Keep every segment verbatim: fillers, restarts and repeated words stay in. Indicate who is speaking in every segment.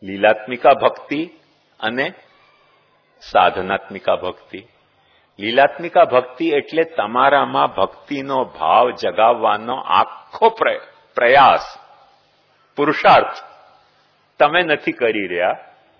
Speaker 1: લીલાત્મિકા ભક્તિ અને સાધનાત્મિકા ભક્તિ. લીલાત્મિકા ભક્તિ એટલે તમારામાં ભક્તિનો ભાવ જગાવવાનો આખો પ્રયાસ, પુરુષાર્થ તમે નથી કરી રહ્યા,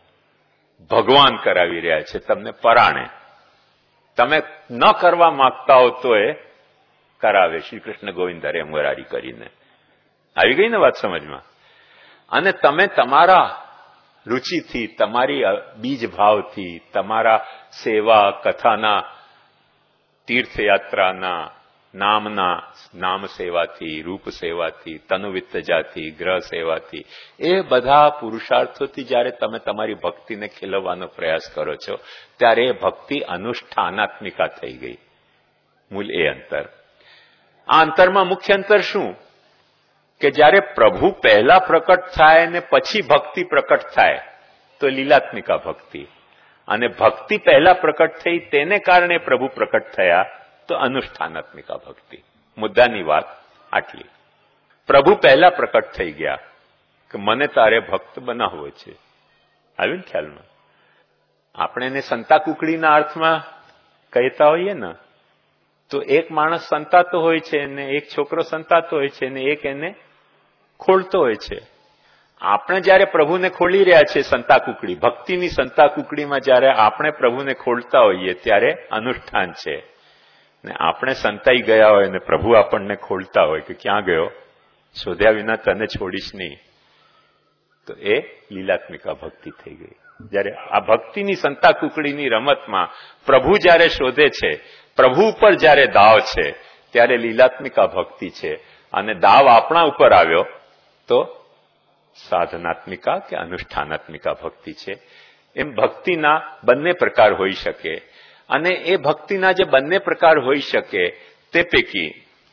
Speaker 1: ભગવાન કરાવી રહ્યા છે તમને પરાણે. તમે ન કરવા માંગતા હો તો એ કરાવે. શ્રી કૃષ્ણ ગોવિંદ હરે મુરારી કરીને આવી ગઈ ને વાત સમજમાં. અને તમે તમારા રુચિથી, તમારી બીજ ભાવથી, તમારા સેવા કથાના, તીર્થયાત્રાના, નામના નામ સેવાથી, રૂપ સેવાથી, તનુવિત્તજાથી, ગ્રહ સેવાથી, એ બધા પુરુષાર્થોથી જયારે તમે તમારી ભક્તિને ખીલવવાનો પ્રયાસ કરો છો ત્યારે એ ભક્તિ અનુષ્ઠાનાત્મિકા થઈ ગઈ. મૂળ એ અંતર. આ અંતરમાં મુખ્ય અંતર શું કે જયારે પ્રભુ પહેલા પ્રકટ થાય ને પછી ભક્તિ પ્રકટ થાય તો લીલાત્મિકા ભક્તિ, અને ભક્તિ પહેલા પ્રકટ થઈ તેને કારણે પ્રભુ પ્રકટ થયા તો અનુષ્ઠાનાત્મિકા ભક્તિ. મુદ્દાની વાત આટલી. પ્રભુ પહેલા પ્રકટ થઈ ગયા કે મને તારે ભક્ત બનાવવો છે. આવ્યું ને ખ્યાલમાં? આપણે એને સંતા કુકડીના અર્થમાં કહેતા હોઈએ ને તો એક માણસ સંતાતો હોય છે ને એક છોકરો સંતાતો હોય છે ને એક એને ખોલતો હોય છે. આપણે જયારે પ્રભુને ખોલી રહ્યા છીએ સંતા કુકડી, ભક્તિની સંતા કુકડીમાં જયારે આપણે પ્રભુને ખોલતા હોઈએ ત્યારે અનુષ્ઠાન છે. ને આપણે સંતાઈ ગયા હોય ને પ્રભુ આપણને ખોલતા હોય કે ક્યાં ગયો, શોધ્યા વિના તને છોડીશ નહીં, તો એ લીલાત્મિકા ભક્તિ થઈ ગઈ. જયારે આ ભક્તિની સંતા કુકડીની રમતમાં પ્રભુ જયારે શોધે છે, પ્રભુ ઉપર જયારે દાવ છે ત્યારે લીલાત્મિકા ભક્તિ છે. અને દાવ આપણા ઉપર આવ્યો તો સાધનાત્મિકા કે અનુષ્ઠાનાત્મિકા ભક્તિ છે. એમ ભક્તિના બંને પ્રકાર હોઈ શકે. અને એ ભક્તિના જે બંને પ્રકાર હોઈ શકે તે પૈકી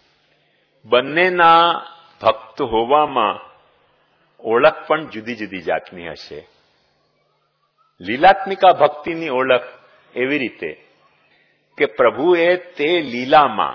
Speaker 1: બંનેના ભક્ત હોવામાં ઓળખ પણ જુદી જુદી જાતની હશે. લીલાત્મિકા ભક્તિની ઓળખ એવી રીતે કે પ્રભુએ તે લીલામાં,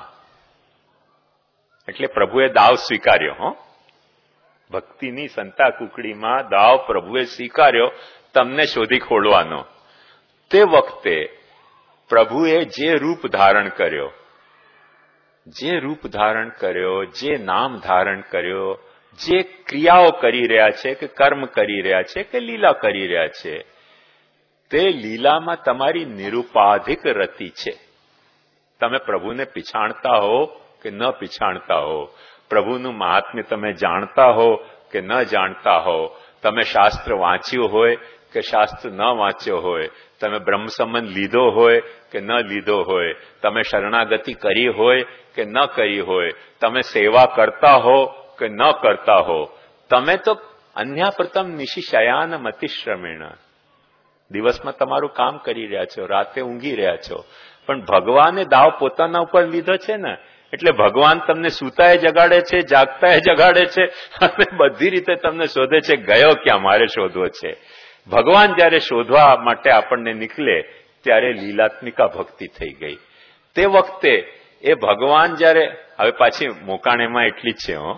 Speaker 1: એટલે પ્રભુએ દાવ સ્વીકાર્યો. હો, ભક્તિની સંતા કુકડીમાં દાવ પ્રભુએ સ્વીકાર્યો તમને શોધી ખોલવાનો. તે વખતે પ્રભુએ જે રૂપ ધારણ કર્યો, જે રૂપ ધારણ કર્યો, જે નામ ધારણ કર્યો, જે ક્રિયાઓ કરી રહ્યા છે કે કર્મ કરી રહ્યા છે કે લીલા કરી રહ્યા છે, તે લીલામાં તમારી નિરુપાધિક રતિ છે. તમે પ્રભુને પીછાણતા હો કે ન પીછાણતા હો, પ્રભુનું મહાત્મ્ય તમે જાણતા હો કે ન જાણતા હો, તમે શાસ્ત્ર વાંચ્યું હોય કે શાસ્ત્ર ન વાંચ્યો હોય, તમે બ્રહ્મ સંબંધ લીધો હોય કે ન લીધો હોય, તમે શરણાગતિ કરી હોય કે ન કરી હોય, તમે સેવા કરતા હો કે ન કરતા હો, તમે તો અન્યા પ્રથમ નિશી શયાન મતિશ્રમેણ, દિવસમાં તમારું કામ કરી રહ્યા છો, રાતે ઊંઘી રહ્યા છો, પણ ભગવાને દાવ પોતાના ઉપર લીધો છે ને, એટલે ભગવાન તમને સૂતાએ જગાડે છે, જાગતાએ જગાડે છે અને બધી રીતે તમને શોધે છે. ગયો ક્યાં, મારે શોધવો છે. ભગવાન જયારે શોધવા માટે આપણને નીકળે ત્યારે લીલાત્મિકા ભક્તિ થઈ ગઈ. તે વખતે એ ભગવાન જયારે, હવે પાછી મોકાણેમાં એટલી જ છે, હો,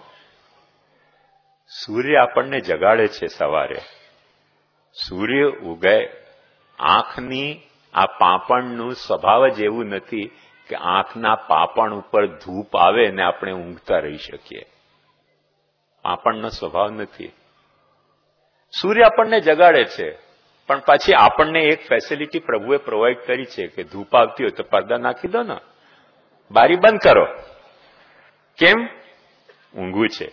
Speaker 1: સૂર્ય આપણને જગાડે છે સવારે. સૂર્ય ઉગે, આંખની આ પાપણનું સ્વભાવ જ એવું નથી કે આંખના પાપણ ઉપર ધૂપ આવે ને આપણે ઊંઘતા રહી શકીએ. પાપણનો સ્વભાવ નથી. સૂર્ય આપણને જગાડે છે, પણ પાછી આપણને એક ફેસિલિટી પ્રભુએ પ્રોવાઈડ કરી છે કે ધૂપ આવતી હોય તો પડદા નાખી દો ને, બારી બંધ કરો. કેમ? ઊંઘવું છે.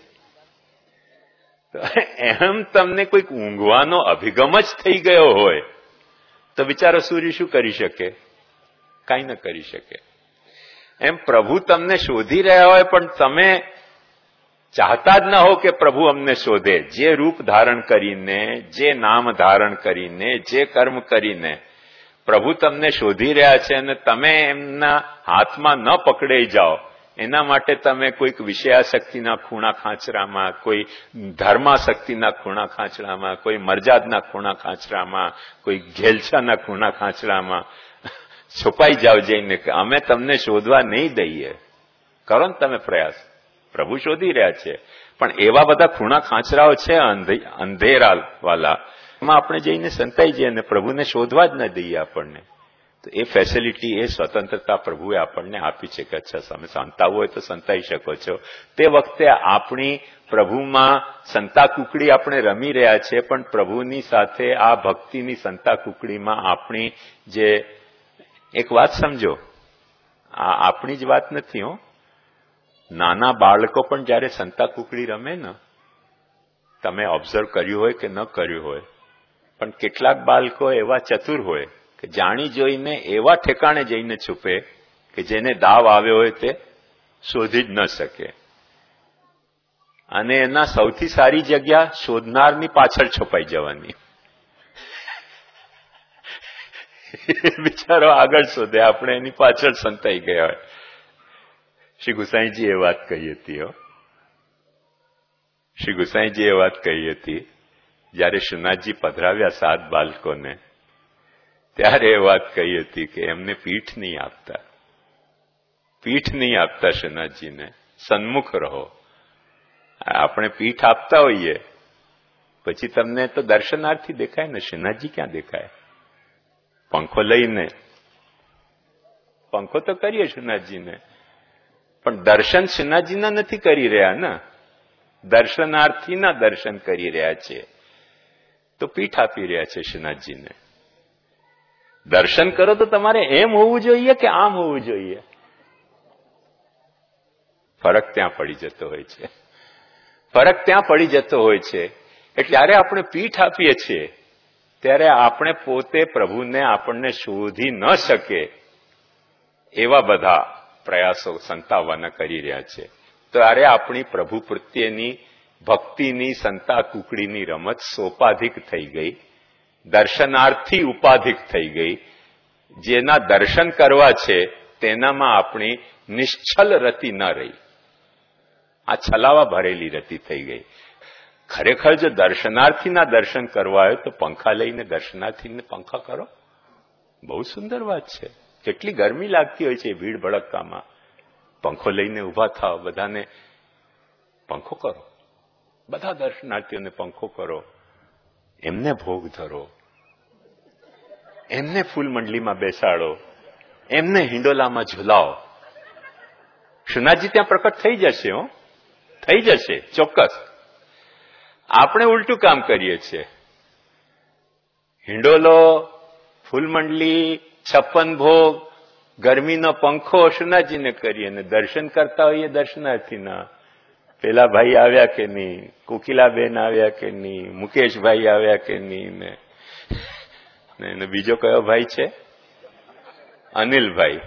Speaker 1: એમ તમને કોઈક ઊંઘવાનો અભિગમ જ થઈ ગયો હોય તો બિચારો સૂર્ય શું કરી શકે? કાંઈ ન કરી શકે. એમ પ્રભુ તમને શોધી રહ્યા હોય પણ તમે ચાહતા જ ન હો કે પ્રભુ અમને શોધે. જે રૂપ ધારણ કરીને, જે નામ ધારણ કરીને, જે કર્મ કરીને પ્રભુ તમને શોધી રહ્યા છે અને તમે એમના હાથમાં ન પકડાઈ જાઓ એના માટે તમે કોઈક વિષયાશક્તિના ખૂણા ખાંચરામાં, કોઈ ધર્માશક્તિના ખૂણા ખાંચરામાં, કોઈ મર્યાદના ખૂણા ખાંચરામાં, કોઈ ઘેલછાના ખૂણા ખાંચરામાં છુપાઈ જાવ જઈને કે અમે તમને શોધવા નહીં દઈએ. કરો ને તમે પ્રયાસ, પ્રભુ શોધી રહ્યા છે. પણ એવા બધા ખૂણા ખાંચરાઓ છે અંધેરા વાલા એમાં આપણે જઈને સંતાઈ જઈએ અને પ્રભુને શોધવા જ ન દઈએ આપણને. તો એ ફેસિલિટી, એ સ્વતંત્રતા પ્રભુએ આપણને આપી છે કે અચ્છા તમે સંતાવવું હોય તો સંતાઈ શકો છો. તે વખતે આપણી પ્રભુમાં સંતા કુકડી આપણે રમી રહ્યા છે, પણ પ્રભુની સાથે આ ભક્તિની સંતા કુકડીમાં આપણી જે, એક વાત સમજો, આ આપણી જ વાત નથી હો, નાના બાળકો પણ જયારે સંતા કુકડી રમે ને, તમે ઓબ્ઝર્વ કર્યું હોય કે ન કર્યું હોય, પણ કેટલાક બાળકો એવા ચતુર હોય કે જાણી જોઈને એવા ઠેકાણે જઈને છુપે કે જેને દાવ આવ્યો હોય તે શોધી જ ન શકે, અને એના સૌથી સારી જગ્યા શોધનારની પાછળ છુપાઈ જવાની. બિચારો આગળ શોધે, આપણે એની પાછળ સંતાઈ ગયા હોય. શ્રી ગુસાઈજી એ વાત કહી હતી હો, શ્રી ગુસાઈજી એ વાત કહી હતી જયારે શ્રીનાથજી પધરાવ્યા સાત બાળકોને, ત્યારે એ વાત કહી હતી કે એમને પીઠ નહીં આપતા, પીઠ નહીં આપતા શ્રીનાથજીને, સન્મુખ રહો. આપણે પીઠ આપતા હોઈએ પછી તમને તો દર્શનાર્થી દેખાય ને, શ્રીનાથજી ક્યાં દેખાય? પંખો લઈને પંખો તો કરીએ શ્રીનાથજીને, પણ દર્શન શ્રીનાથજીના નથી કરી રહ્યા ને, દર્શનાર્થીના દર્શન કરી રહ્યા છે. તો પીઠ આપી રહ્યા છે શ્રીનાથજીને. દર્શન કરો તો તમારે એમ હોવું જોઈએ કે આમ હોવું જોઈએ? ફરક ત્યાં પડી જતો હોય છે, ફરક ત્યાં પડી જતો હોય છે. એટલે જ્યારે આપણે પીઠ આપીએ છીએ ત્યારે આપણે પોતે પ્રભુને આપણને શોધી ન શકે એવા બધા પ્રયાસો સંતાવવાના કરી રહ્યા છે. ત્યારે આપણી પ્રભુ પ્રત્યેની ભક્તિની સંતા કુકડીની રમત સોપાધિક થઈ ગઈ, દર્શનાર્થી ઉપાધિક થઈ ગઈ. જેના દર્શન કરવા છે તેનામાં આપણી નિશ્ચલ રતિ ન રહી, આ છલાવા ભરેલી રતિ થઈ ગઈ. ખરેખર જો દર્શનાર્થીના દર્શન કરવા હોય તો પંખા લઈને દર્શનાર્થીને પંખા કરો, બહુ સુંદર વાત છે. કેટલી ગરમી લાગતી હોય છે ભીડ ભડક્કામાં, પંખો લઈને ઉભા થાવ, બધાને પંખો કરો, બધા દર્શનાર્થીઓને પંખો કરો, એમને ભોગ ધરો, એમને ફૂલ મંડલીમાં બેસાડો, એમને હિંડોલામાં ઝુલાવો. શ્રીનાથજી ત્યાં પ્રકટ થઈ જશે, હો, થઈ જશે ચોક્કસ. આપણે ઉલટું કામ કરીએ છીએ. હિંડોલો, ફૂલમંડલી, છપ્પન ભોગ, ગરમીનો પંખો શ્રીનાથજીને કરીએ ને દર્શન કરતા હોઈએ દર્શનાર્થીના. પેલા ભાઈ આવ્યા કે નહીં, કોકિલાબેન આવ્યા કે નહીં, મુકેશભાઈ આવ્યા કે નહીં, ને બીજો કયો ભાઈ છે, અનિલભાઈ,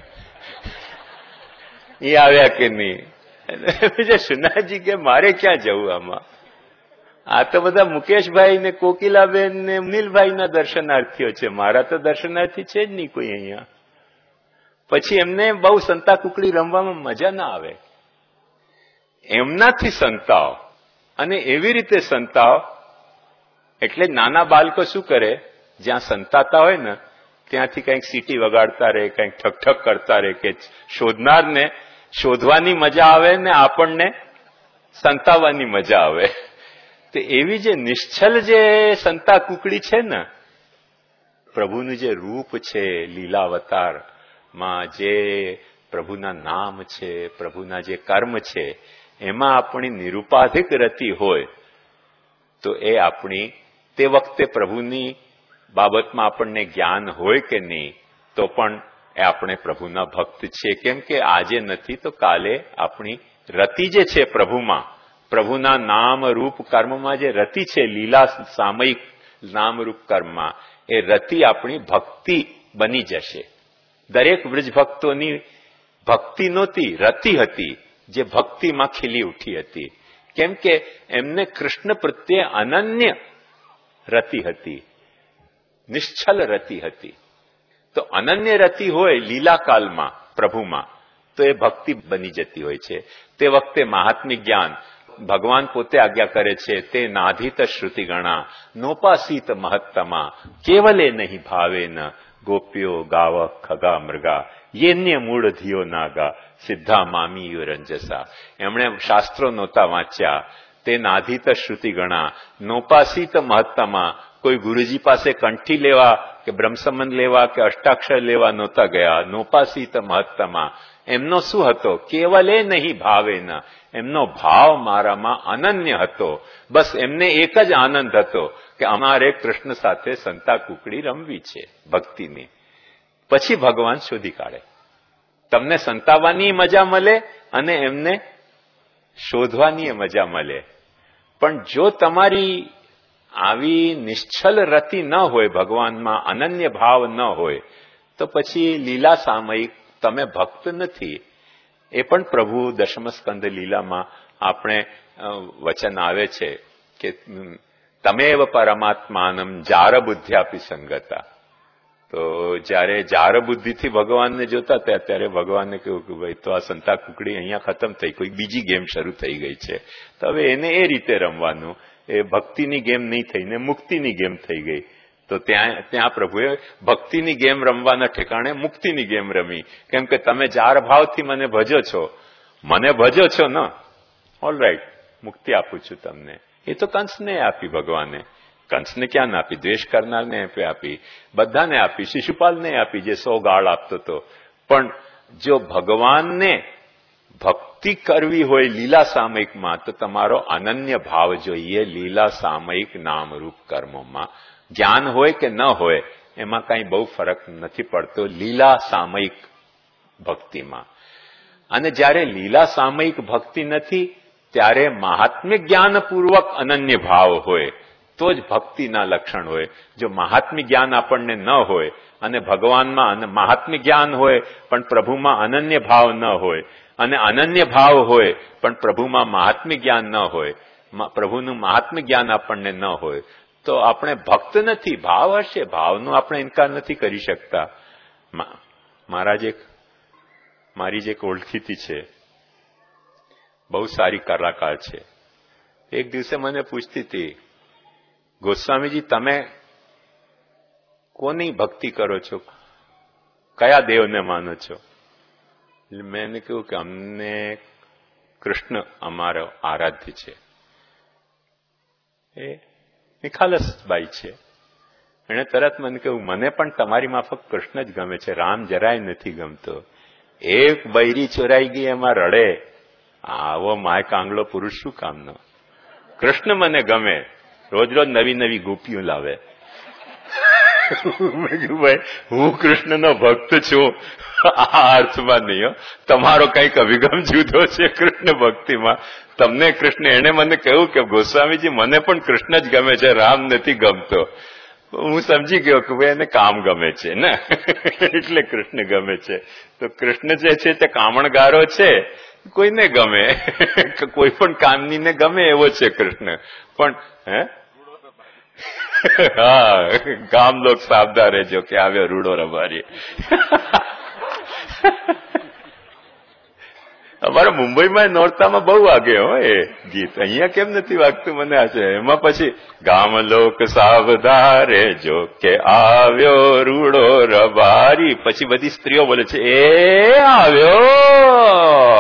Speaker 1: એ આવ્યા કે નહીં. બીજા શ્રીનાથજી કે મારે ક્યાં જવું આમાં? આ તો બધા મુકેશભાઈ ને કોકિલાબેન ને અનિલભાઈના દર્શનાર્થીઓ છે, મારા તો દર્શનાર્થી છે જ નહીં કોઈ અહીંયા. પછી એમને બહુ સંતા કુકડી રમવામાં મજા ના આવે. એમનાથી સંતાવ, અને એવી રીતે સંતાવ એટલે નાના બાળકો શું કરે, જ્યાં સંતાતા હોય ને ત્યાંથી કંઈક સીટી વગાડતા રહે, કંઈક ઠક ઠક કરતા રહે, કે શોધનારને શોધવાની મજા આવે ને આપણને સંતાવવાની મજા આવે. તો એવી જે નિશ્ચલ જે સંતા કુકડી છે ને, પ્રભુનું જે રૂપ છે લીલાવતારમાં, જે પ્રભુના નામ છે, પ્રભુના જે કર્મ છે, એમાં આપણી નિરુપાધિક રતિ હોય તો એ આપણી તે વખતે પ્રભુની બાબતમાં આપણને જ્ઞાન હોય કે નહીં તો પણ એ આપણે પ્રભુના ભક્ત છીએ. કેમ કે આજે નથી તો કાલે આપણી રતિ જે છે પ્રભુમાં, પ્રભુના નામ રૂપ કર્મમાં જે રતિ છે, લીલા સામયિક નામરૂપ કર્મમાં, એ રતિ આપણી ભક્તિ બની જશે. દરેક વ્રજ ભક્તોની ભક્તિ નહોતી, રતિ હતી જે ભક્તિમાં ખીલી ઉઠી હતી. કેમ કે એમને કૃષ્ણ પ્રત્યે અનન્ય રતિ હતી, નિશ્ચલ રતિ હતી. તો અનન્ય રતિ હોય લીલાકાલમાં પ્રભુમાં તો એ ભક્તિ બની જતી હોય છે. તે વખતે મહાત્મિક જ્ઞાન ભગવાન પોતે આજ્ઞા કરે છે, તે નાધિત શ્રુતિ ગણા નોપાસીત મહત્તમા કેવલે નહીં ભાવેન ગોપ્યો ગાવ ખગા મૃગા યેન્ય મૂળ ધિયો નાગા સિદ્ધા મામીયો રંજસા. એમણે શાસ્ત્રો નહોતા વાંચ્યા, તે નાધિત શ્રુતિ ગણા નોપાસીત મહત્તમા કોઈ ગુરુજી પાસે કંઠી લેવા કે બ્રહ્મસંબંધ લેવા કે અષ્ટાક્ષર લેવા નહોતા ગયા. નોપાસીત મહત્તમા એમનો શું હતો? કેવલે નહીં ભાવેના, એમનો ભાવ મારામાં અનન્ય હતો. બસ એમને એક જ આનંદ હતો કે અમારે કૃષ્ણ સાથે સંતા કુકડી રમવી છે ભક્તિની. પછી ભગવાન શોધી કાઢે. તમને સંતાવાની મજા મળે અને એમને શોધવાની મજા મળે. પણ જો તમારી આવી નિશ્ચલ રતિ ન હોય, ભગવાનમાં અનન્ય ભાવ ન હોય, તો પછી લીલા સામયિક તમે ભક્ત નથી. એ પણ પ્રભુ દશમ સ્કંદ લીલામાં આપણે વચન આવે છે કે તમેવ પરમાત્માનમ જાર બુદ્ધ્યાપી સંગતા. તો જયારે જાર બુદ્ધિથી ભગવાનને જોતા હતા ત્યારે ભગવાનને કહ્યું કે ભાઈ તો આ સંતા કુકડી અહીંયા ખતમ થઈ, કોઈ બીજી ગેમ શરૂ થઈ ગઈ છે, તો હવે એને એ રીતે રમવાનું. એ ભક્તિની ગેમ નહીં થઈને મુક્તિની ગેમ થઈ ગઈ. તો ત્યાં ત્યાં પ્રભુએ ભક્તિની ગેમ રમવાના ઠેકાણે મુક્તિની ગેમ રમી. કેમ કે તમે જાર ભાવથી મને ભજો છો, મને ભજો છો ને, ઓલરાઈટ, મુક્તિ આપું છું તમને. એ તો કંસને આપી ભગવાને. કંસને ક્યાં ના આપી? દ્વેષ કરનારને આપી, બધાને આપી, શિશુપાલને આપી જે સો ગાળ આપતો હતો. પણ જો ભગવાનને ભક્તિ કરવી હોય લીલા સામયિકમાં તો તમારો અનન્ય ભાવ જોઈએ. લીલા સામયિક નામરૂપ કર્મોમાં જ્ઞાન હોય કે ન હોય એમાં કઈ બહુ ફરક નથી પડતો લીલા સામયિક ભક્તિમાં. અને જયારે લીલા સામયિક ભક્તિ નથી ત્યારે મહાત્મ્ય જ્ઞાનપૂર્વક અનન્ય ભાવ હોય તો જ ભક્તિના લક્ષણ હોય. જો મહાત્મ્ય જ્ઞાન આપણને ન હોય અને ભગવાનમાં મહાત્મ્ય જ્ઞાન હોય પણ પ્રભુમાં અનન્ય ભાવ ન હોય, અને અનન્ય ભાવ હોય પણ પ્રભુમાં મહાત્મ્ય જ્ઞાન ન હોય, પ્રભુનું મહાત્મ્ય જ્ઞાન આપણને ન હોય, તો આપણે ભક્ત નથી. ભાવ હશે, ભાવનો આપણે ઇનકાર નથી કરી શકતા. મારા જે મારી જે ઓળખીતી છે, બહુ સારી કલાકાર છે, એક દિવસે મને પૂછતી હતી, ગોસ્વામીજી તમે કોની ભક્તિ કરો છો, કયા દેવને માનો છો? એટલે મેં એને કહ્યું કે અમને કૃષ્ણ અમારો આરાધ્ય છે. એ નિખાલસબાઈ છે. એને તરત મને કહ્યું મને પણ તમારી માફક કૃષ્ણ જ ગમે છે, રામ જરાય નથી ગમતો. એક બૈરી ચોરાઈ ગઈ એમાં રડે, આવો માય કાંગલો પુરુષ શું કામનો? કૃષ્ણ મને ગમે, રોજ રોજ નવી નવી ગોપીઓ લાવે. મેં કીધું ભાઈ હું કૃષ્ણનો ભક્ત છું આ અર્થમાં નહીં, તમારો કઈક અભિગમ જુદો છે કૃષ્ણ ભક્તિમાં. તમને કૃષ્ણ, એને મને કહ્યું કે ગોસ્વામીજી મને પણ કૃષ્ણ જ ગમે છે, રામ નથી ગમતો. હું સમજી ગયો કે ભાઈ એને કામ ગમે છે ને એટલે કૃષ્ણ ગમે છે. તો કૃષ્ણ જે છે તે કામણગારો છે, કોઈને ગમે, કોઈ પણ કામનીને ગમે એવો છે કૃષ્ણ. પણ હે હા, ગામ લોક સાવધાન રહેજો કે આવ્યો રૂડો રબારી. અમારા મુંબઈમાં નોરતામાં બહુ વાગે હો એ ગીત, અહીંયા કેમ નથી વાગતું મને આ છે. એમાં પછી ગામ લોક સાવધારે જો કે આવ્યો રૂડો રબારી, પછી બધી સ્ત્રીઓ બોલે છે એ આવ્યો.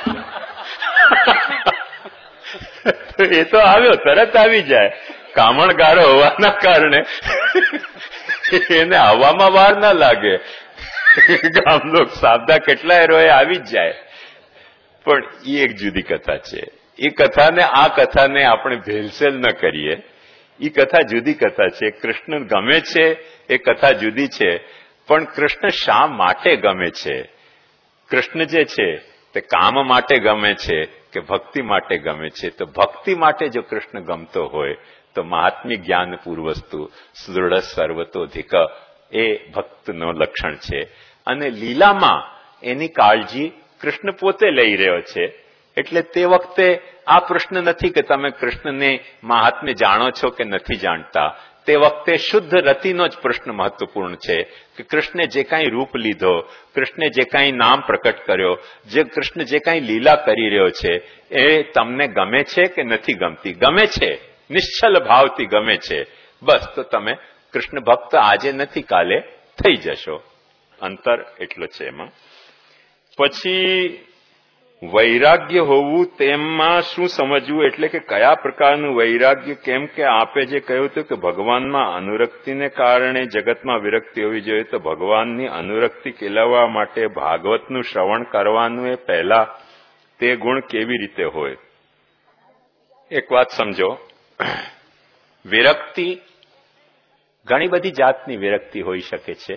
Speaker 1: એ તો આવ્યો, તરત આવી જાય. કામણગારો હોવાના કારણે એને આવવામાં વાર ના લાગે. ગામ લોક સાવધા કેટલા રોય આવી જ જાય. પણ એ એક જુદી કથા છે. એ કથાને આ કથાને આપણે ભેલસેલ ન કરીએ. એ કથા જુદી કથા છે. કૃષ્ણ ગમે છે એ કથા જુદી છે. પણ કૃષ્ણ શા માટે ગમે છે? કૃષ્ણ જે છે તે કામ માટે ગમે છે કે ભક્તિ માટે ગમે છે? તો ભક્તિ માટે જો કૃષ્ણ ગમતો હોય તો મહાત્મ્ય જ્ઞાન પૂર્વસ્તુ સુદૃઢ સર્વતોધિક એ ભક્તનો લક્ષણ છે. અને લીલામાં એની કાળજી કૃષ્ણ પોતે લઈ રહ્યો છે. એટલે તે વખતે આ પ્રશ્ન નથી કે તમે કૃષ્ણને મહાત્મ્ય જાણો છો કે નથી જાણતા. તે વખતે શુદ્ધ રતિનો જ પ્રશ્ન મહત્વપૂર્ણ છે કે કૃષ્ણે જે કાંઈ રૂપ લીધો, કૃષ્ણે જે કાંઈ નામ પ્રકટ કર્યો, જે કૃષ્ણ જે કાંઈ લીલા કરી રહ્યો છે એ તમને ગમે છે કે નથી ગમતી? ગમે છે, નિશ્ચલ ભાવથી ગમે છે, બસ તો તમે કૃષ્ણ ભક્ત આજે નથી કાલે થઈ જશો. અંતર એટલો છે એમાં. પછી વૈરાગ્ય હોવું તેમાં શું સમજવું એટલે કે કયા પ્રકારનું વૈરાગ્ય? કેમ કે આપે જે કહ્યું હતું કે ભગવાનમાં અનુરક્તિને કારણે જગતમાં વિરક્તિ હોવી જોઈએ, તો ભગવાનની અનુરક્તિ કેળવવા માટે ભાગવતનું શ્રવણ કરવાનું એ પહેલા તે ગુણ કેવી રીતે હોય? એક વાત સમજો, વિરક્તિ ઘણી બધી જાતની વિરક્તિ હોઈ શકે છે.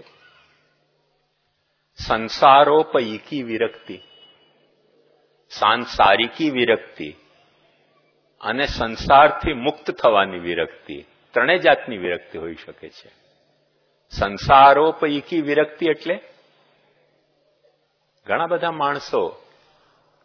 Speaker 1: સંસારોપયીકી વિરક્તિ, સાંસારિકી વિરક્તિ અને સંસારથી મુક્ત થવાની વિરક્તિ, ત્રણેય જાતની વિરક્તિ હોઈ શકે છે. સંસારોપયીકી વિરક્તિ એટલે ઘણા બધા માણસો